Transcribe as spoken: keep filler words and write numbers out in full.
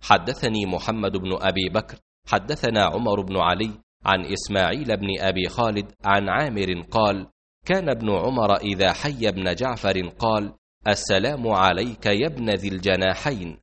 حدثني محمد بن أبي بكر حدثنا عمر بن علي عن إسماعيل بن أبي خالد عن عامر قال: كان ابن عمر إذا حي ابن جعفر قال: السلام عليك يا ابن ذي الجناحين.